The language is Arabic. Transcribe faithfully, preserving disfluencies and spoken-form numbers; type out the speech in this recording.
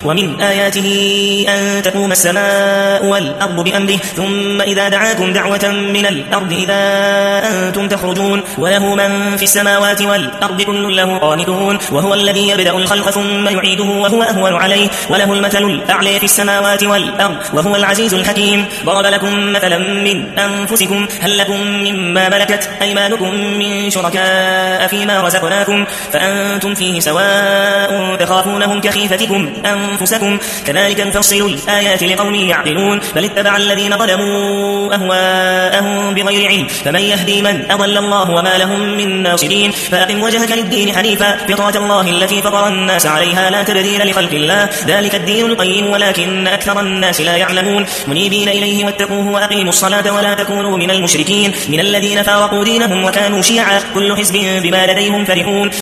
ومن آياته أن تقوم السماء والأرض بأمره ثم إذا دعاكم دعوة من الأرض إذا أنتم تخرجون وله من في السماوات والأرض كل له قانتون وهو الذي يبدأ الخلق ثم يعيده وهو أهون عليه وله المثل الأعلى في السماوات والأرض وهو العزيز الحكيم. ضرب لكم مثلا من أنفسكم هل لكم مما ملكت أيمانكم من شركاء فيما رزقناكم فأنتم فيه سواء تخافونهم كخيفتكم أنفسكم كذلك نفصل الآيات لقوم يعقلون بل اتبع الذين ظلموا أهواءهم بغير علم فمن يهدي من أضل الله وما لهم من ناصرين. فأقم وجهك للدين حنيفا فطرة الله التي فطر الناس عليها لا تبديل لخلق الله ذلك الدين القيم ولكن أكثر الناس لا يعلمون منيبين إليه واتقوه وأقيموا الصلاة ولا تكونوا من المشركين من الذين فارقوا دينهم وكانوا شيعا كل حزب بما لديهم فرحون